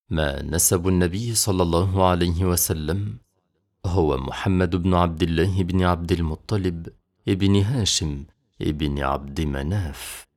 ما نسب النبي صلى الله عليه وسلم؟ هو محمد بن عبد الله بن عبد المطلب ابن هاشم ابن عبد مناف.